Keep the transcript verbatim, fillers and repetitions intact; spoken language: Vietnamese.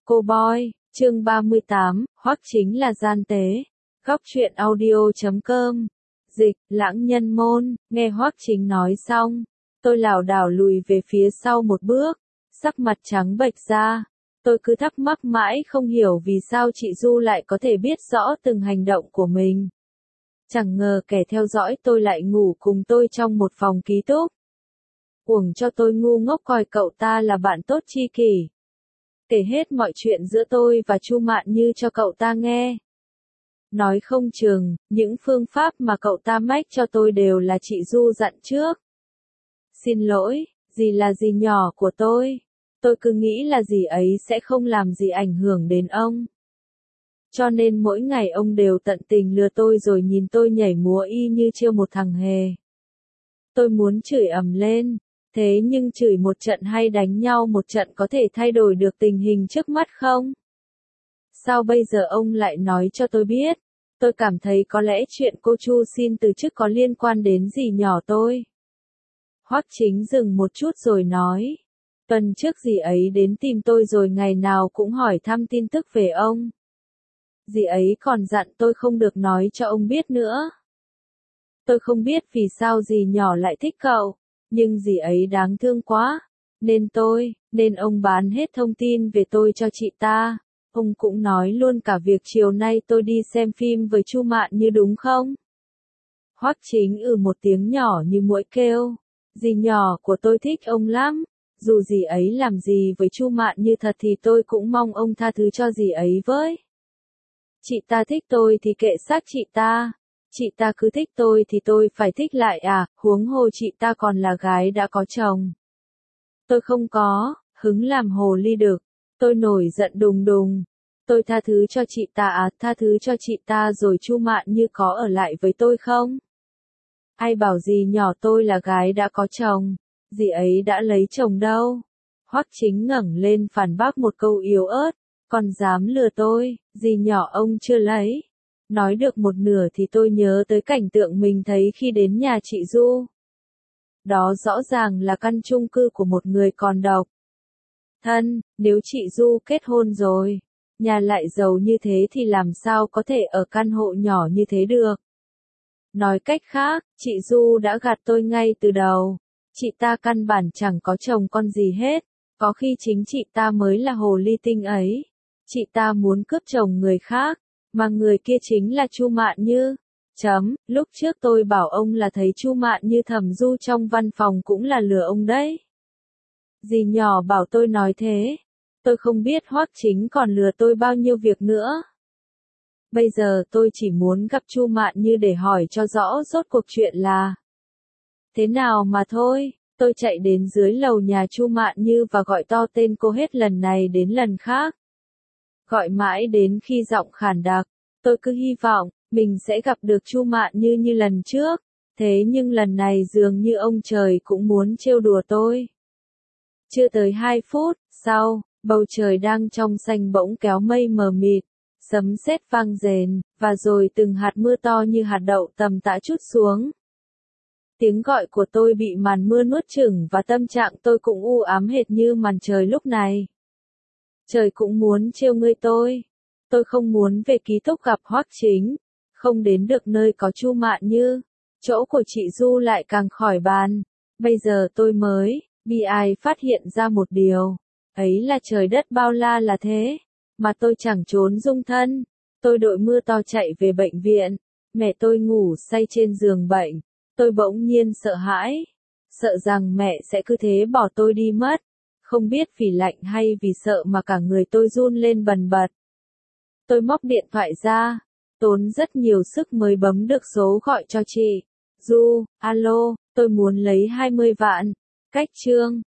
Cô Boy, chương ba mươi tám, Hoắc Chính là gian tế. Góc truyện audio chấm com. Dịch, Lãng Nhân Môn. Nghe Hoắc Chính nói xong, tôi lảo đảo lùi về phía sau một bước, sắc mặt trắng bệch ra. Tôi cứ thắc mắc mãi không hiểu vì sao chị Du lại có thể biết rõ từng hành động của mình. Chẳng ngờ kẻ theo dõi tôi lại ngủ cùng tôi trong một phòng ký túc. Uổng cho tôi ngu ngốc coi cậu ta là bạn tốt tri kỷ. Kể hết mọi chuyện giữa tôi và Chu Mạn Như cho cậu ta nghe. Nói không chừng, những phương pháp mà cậu ta mách cho tôi đều là chị Du dặn trước. Xin lỗi, dì là dì nhỏ của tôi. Tôi cứ nghĩ là dì ấy sẽ không làm gì ảnh hưởng đến ông. Cho nên mỗi ngày ông đều tận tình lừa tôi rồi nhìn tôi nhảy múa y như trêu một thằng hề. Tôi muốn chửi ầm lên. Thế nhưng chửi một trận hay đánh nhau một trận có thể thay đổi được tình hình trước mắt không? Sao bây giờ ông lại nói cho tôi biết? Tôi cảm thấy có lẽ chuyện cô Chu xin từ chức có liên quan đến dì nhỏ tôi. Hoắc Chính dừng một chút rồi nói. Tuần trước dì ấy đến tìm tôi rồi ngày nào cũng hỏi thăm tin tức về ông. Dì ấy còn dặn tôi không được nói cho ông biết nữa. Tôi không biết vì sao dì nhỏ lại thích cậu. Nhưng dì ấy đáng thương quá, nên tôi, nên ông bán hết thông tin về tôi cho chị ta. Ông cũng nói luôn cả việc chiều nay tôi đi xem phim với Chu Mạn Như đúng không? Hoắc Chính ừ một tiếng nhỏ như muỗi kêu. Dì nhỏ của tôi thích ông lắm. Dù dì ấy làm gì với Chu Mạn Như thật thì tôi cũng mong ông tha thứ cho dì ấy với. Chị ta thích tôi thì kệ xác chị ta. Chị ta cứ thích tôi thì tôi phải thích lại à, huống hồ chị ta còn là gái đã có chồng. Tôi không có, hứng làm hồ ly đực. Tôi nổi giận đùng đùng. Tôi tha thứ cho chị ta à, tha thứ cho chị ta rồi Chu Mạn Như có ở lại với tôi không? Ai bảo dì nhỏ tôi là gái đã có chồng, dì ấy đã lấy chồng đâu. Hoắc Chính ngẩng lên phản bác một câu yếu ớt, còn dám lừa tôi, dì nhỏ ông chưa lấy. Nói được một nửa thì tôi nhớ tới cảnh tượng mình thấy khi đến nhà chị Du. Đó rõ ràng là căn chung cư của một người còn độc thân, nếu chị Du kết hôn rồi, nhà lại giàu như thế thì làm sao có thể ở căn hộ nhỏ như thế được. Nói cách khác, chị Du đã gạt tôi ngay từ đầu. Chị ta căn bản chẳng có chồng con gì hết, có khi chính chị ta mới là hồ ly tinh ấy. Chị ta muốn cướp chồng người khác. Mà người kia chính là Chu Mạn Như. Chấm, lúc trước tôi bảo ông là thấy Chu Mạn Như thầm du trong văn phòng cũng là lừa ông đấy. Dì nhỏ bảo tôi nói thế. Tôi không biết Hoắc Chính còn lừa tôi bao nhiêu việc nữa. Bây giờ tôi chỉ muốn gặp Chu Mạn Như để hỏi cho rõ rốt cuộc chuyện là thế nào mà thôi. Tôi chạy đến dưới lầu nhà Chu Mạn Như và gọi to tên cô hết lần này đến lần khác. Gọi mãi đến khi giọng khàn đặc, tôi cứ hy vọng mình sẽ gặp được Chu Mạn Như như lần trước, thế nhưng lần này dường như ông trời cũng muốn trêu đùa tôi. Chưa tới hai phút sau, bầu trời đang trong xanh bỗng kéo mây mờ mịt, sấm sét vang rền, và rồi từng hạt mưa to như hạt đậu tầm tã trút xuống. Tiếng gọi của tôi bị màn mưa nuốt chửng và tâm trạng tôi cũng u ám hệt như màn trời lúc này. Trời cũng muốn trêu ngươi tôi. Tôi không muốn về ký túc gặp Hoắc Chính, không đến được nơi có Chu Mạn Như. Chỗ của chị Du lại càng khỏi bàn. Bây giờ tôi mới, bi ai phát hiện ra một điều. Ấy là trời đất bao la là thế. Mà tôi chẳng trốn dung thân. Tôi đội mưa to chạy về bệnh viện. Mẹ tôi ngủ say trên giường bệnh. Tôi bỗng nhiên sợ hãi. Sợ rằng mẹ sẽ cứ thế bỏ tôi đi mất. Không biết vì lạnh hay vì sợ mà cả người tôi run lên bần bật. Tôi móc điện thoại ra, tốn rất nhiều sức mới bấm được số gọi cho chị Du. Alo, tôi muốn lấy hai mươi vạn. Cách chương.